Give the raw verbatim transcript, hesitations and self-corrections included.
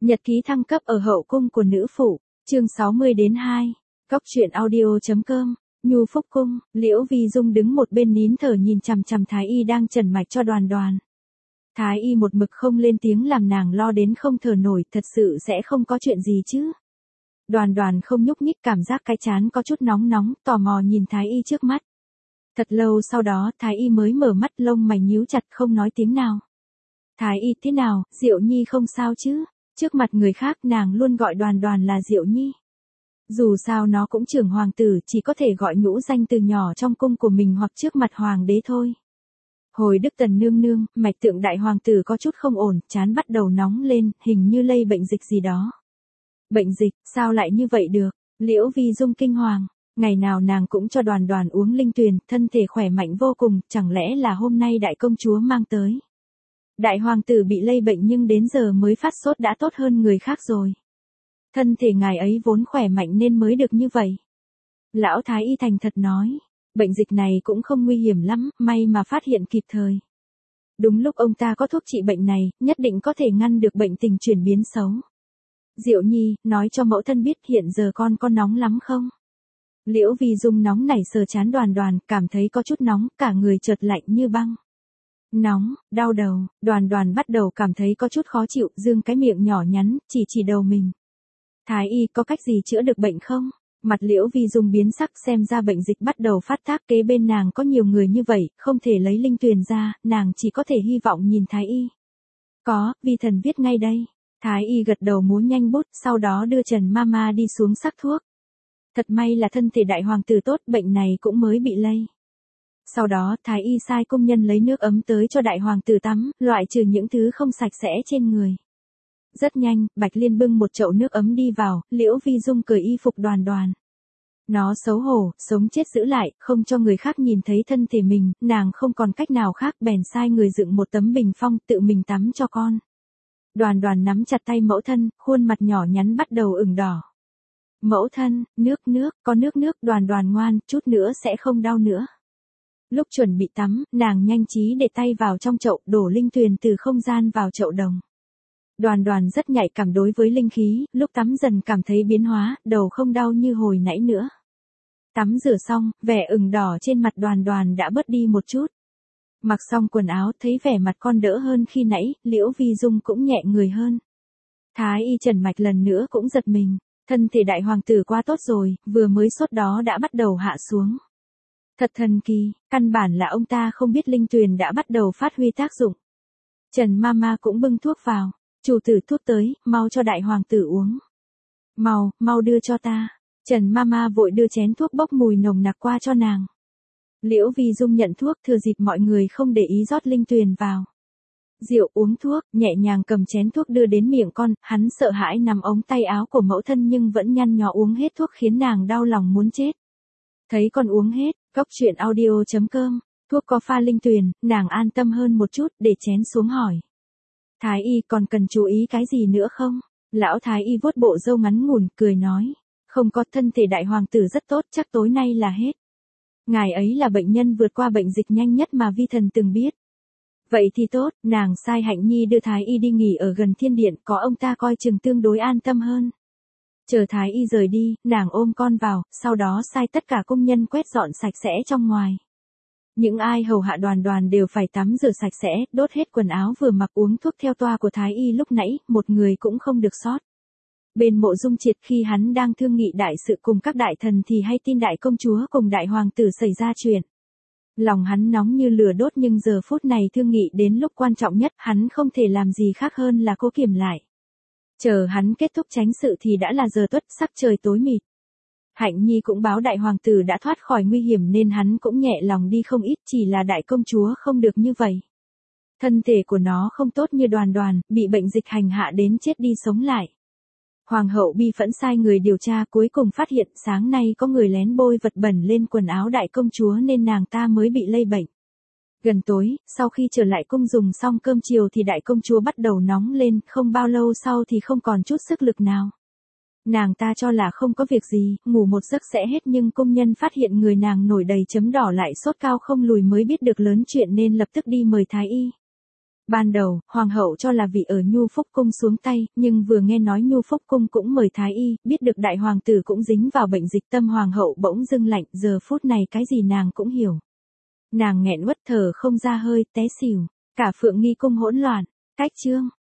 Nhật ký thăng cấp ở hậu cung của nữ phụ, chương sáu mươi đến hai. Cóc truyện audio.com. Nhu Phúc cung, Liễu Vi Dung đứng một bên nín thở nhìn chằm chằm Thái Y đang trần mạch cho Đoàn Đoàn. Thái Y một mực không lên tiếng làm nàng lo đến không thở nổi, thật sự sẽ không có chuyện gì chứ. Đoàn Đoàn không nhúc nhích, cảm giác cái trán có chút nóng nóng, tò mò nhìn Thái Y trước mắt. Thật lâu sau đó Thái Y mới mở mắt, lông mày nhíu chặt không nói tiếng nào. Thái Y thế nào, Diệu Nhi không sao chứ? Trước mặt người khác nàng luôn gọi Đoàn Đoàn là Diệu Nhi. Dù sao nó cũng trưởng hoàng tử, chỉ có thể gọi nhũ danh từ nhỏ trong cung của mình hoặc trước mặt hoàng đế thôi. Hồi Đức Tần nương nương, mạch tượng đại hoàng tử có chút không ổn, trán bắt đầu nóng lên, hình như lây bệnh dịch gì đó. Bệnh dịch, sao lại như vậy được? Liễu Vi Dung kinh hoàng, ngày nào nàng cũng cho Đoàn Đoàn uống linh tuyền, thân thể khỏe mạnh vô cùng, chẳng lẽ là hôm nay đại công chúa mang tới. Đại hoàng tử bị lây bệnh nhưng đến giờ mới phát sốt đã tốt hơn người khác rồi. Thân thể ngài ấy vốn khỏe mạnh nên mới được như vậy. Lão Thái Y thành thật nói, bệnh dịch này cũng không nguy hiểm lắm, may mà phát hiện kịp thời. Đúng lúc ông ta có thuốc trị bệnh này, nhất định có thể ngăn được bệnh tình chuyển biến xấu. Diệu Nhi, nói cho mẫu thân biết hiện giờ con có nóng lắm không? Liễu Vi Dung nóng nảy sờ trán Đoàn Đoàn, cảm thấy có chút nóng, cả người chợt lạnh như băng. Nóng, đau đầu, Đoàn Đoàn bắt đầu cảm thấy có chút khó chịu, dương cái miệng nhỏ nhắn, chỉ chỉ đầu mình. Thái Y có cách gì chữa được bệnh không? Mặt Liễu Vi Dung biến sắc, xem ra bệnh dịch bắt đầu phát tác, kế bên nàng có nhiều người như vậy, không thể lấy linh tuyền ra, nàng chỉ có thể hy vọng nhìn Thái Y. Có, vi thần viết ngay đây. Thái Y gật đầu múa nhanh bút, sau đó đưa Trần Mama đi xuống sắc thuốc. Thật may là thân thể đại hoàng tử tốt, bệnh này cũng mới bị lây. Sau đó, Thái Y sai công nhân lấy nước ấm tới cho đại hoàng tử tắm, loại trừ những thứ không sạch sẽ trên người. Rất nhanh, Bạch Liên bưng một chậu nước ấm đi vào, Liễu Vi Dung cởi y phục Đoàn Đoàn. Nó xấu hổ, sống chết giữ lại, không cho người khác nhìn thấy thân thể mình, nàng không còn cách nào khác bèn sai người dựng một tấm bình phong tự mình tắm cho con. Đoàn Đoàn nắm chặt tay mẫu thân, khuôn mặt nhỏ nhắn bắt đầu ửng đỏ. Mẫu thân, nước nước, có nước nước, Đoàn Đoàn ngoan, chút nữa sẽ không đau nữa. Lúc chuẩn bị tắm, nàng nhanh trí để tay vào trong chậu, đổ linh tuyền từ không gian vào chậu đồng. Đoàn Đoàn rất nhạy cảm đối với linh khí, lúc tắm dần cảm thấy biến hóa, đầu không đau như hồi nãy nữa. Tắm rửa xong, vẻ ửng đỏ trên mặt Đoàn Đoàn đã bớt đi một chút. Mặc xong quần áo, thấy vẻ mặt con đỡ hơn khi nãy, Liễu Vi Dung cũng nhẹ người hơn. Thái Y trần mạch lần nữa cũng giật mình, thân thể đại hoàng tử quá tốt rồi, vừa mới sốt đó đã bắt đầu hạ xuống. Thật thần kỳ, căn bản là ông ta không biết linh tuyền đã bắt đầu phát huy tác dụng. Trần Mama cũng bưng thuốc vào, chủ tử thuốc tới, mau cho đại hoàng tử uống. Mau, mau đưa cho ta. Trần Mama vội đưa chén thuốc bốc mùi nồng nặc qua cho nàng. Liễu Vi Dung nhận thuốc, thừa dịp mọi người không để ý rót linh tuyền vào. Diệu uống thuốc, nhẹ nhàng cầm chén thuốc đưa đến miệng con, hắn sợ hãi nắm ống tay áo của mẫu thân nhưng vẫn nhăn nhó uống hết thuốc khiến nàng đau lòng muốn chết. Thấy con uống hết, cóc truyện audio.com, thuốc có pha linh tuyền, nàng an tâm hơn một chút, để chén xuống hỏi. Thái Y còn cần chú ý cái gì nữa không? Lão Thái Y vuốt bộ râu ngắn ngủn, cười nói. Không có, thân thể đại hoàng tử rất tốt, chắc tối nay là hết. Ngài ấy là bệnh nhân vượt qua bệnh dịch nhanh nhất mà vi thần từng biết. Vậy thì tốt, nàng sai Hạnh Nhi đưa Thái Y đi nghỉ ở gần thiên điện, có ông ta coi chừng tương đối an tâm hơn. Chờ Thái Y rời đi, nàng ôm con vào, sau đó sai tất cả công nhân quét dọn sạch sẽ trong ngoài. Những ai hầu hạ Đoàn Đoàn đều phải tắm rửa sạch sẽ, đốt hết quần áo vừa mặc uống thuốc theo toa của Thái Y lúc nãy, một người cũng không được sót. Bên Mộ Dung Triệt khi hắn đang thương nghị đại sự cùng các đại thần thì hay tin đại công chúa cùng đại hoàng tử xảy ra chuyện. Lòng hắn nóng như lửa đốt nhưng giờ phút này thương nghị đến lúc quan trọng nhất, hắn không thể làm gì khác hơn là cố kiềm lại. Chờ hắn kết thúc chánh sự thì đã là giờ tuất, sắc trời tối mịt. Hạnh Nhi cũng báo đại hoàng tử đã thoát khỏi nguy hiểm nên hắn cũng nhẹ lòng đi không ít, chỉ là đại công chúa không được như vậy. Thân thể của nó không tốt như Đoàn Đoàn, bị bệnh dịch hành hạ đến chết đi sống lại. Hoàng hậu bi phẫn sai người điều tra, cuối cùng phát hiện sáng nay có người lén bôi vật bẩn lên quần áo đại công chúa nên nàng ta mới bị lây bệnh. Gần tối, sau khi trở lại cung dùng xong cơm chiều thì đại công chúa bắt đầu nóng lên, không bao lâu sau thì không còn chút sức lực nào. Nàng ta cho là không có việc gì, ngủ một giấc sẽ hết nhưng công nhân phát hiện người nàng nổi đầy chấm đỏ lại sốt cao không lùi mới biết được lớn chuyện nên lập tức đi mời Thái Y. Ban đầu, hoàng hậu cho là vì ở Nhu Phúc Cung xuống tay, nhưng vừa nghe nói Nhu Phúc Cung cũng mời thái y, biết được đại hoàng tử cũng dính vào bệnh dịch tâm, hoàng hậu bỗng dưng lạnh, giờ phút này cái gì nàng cũng hiểu. Nàng nghẹn uất thở không ra hơi, té xỉu, cả Phượng Nghi cung hỗn loạn, cách chương.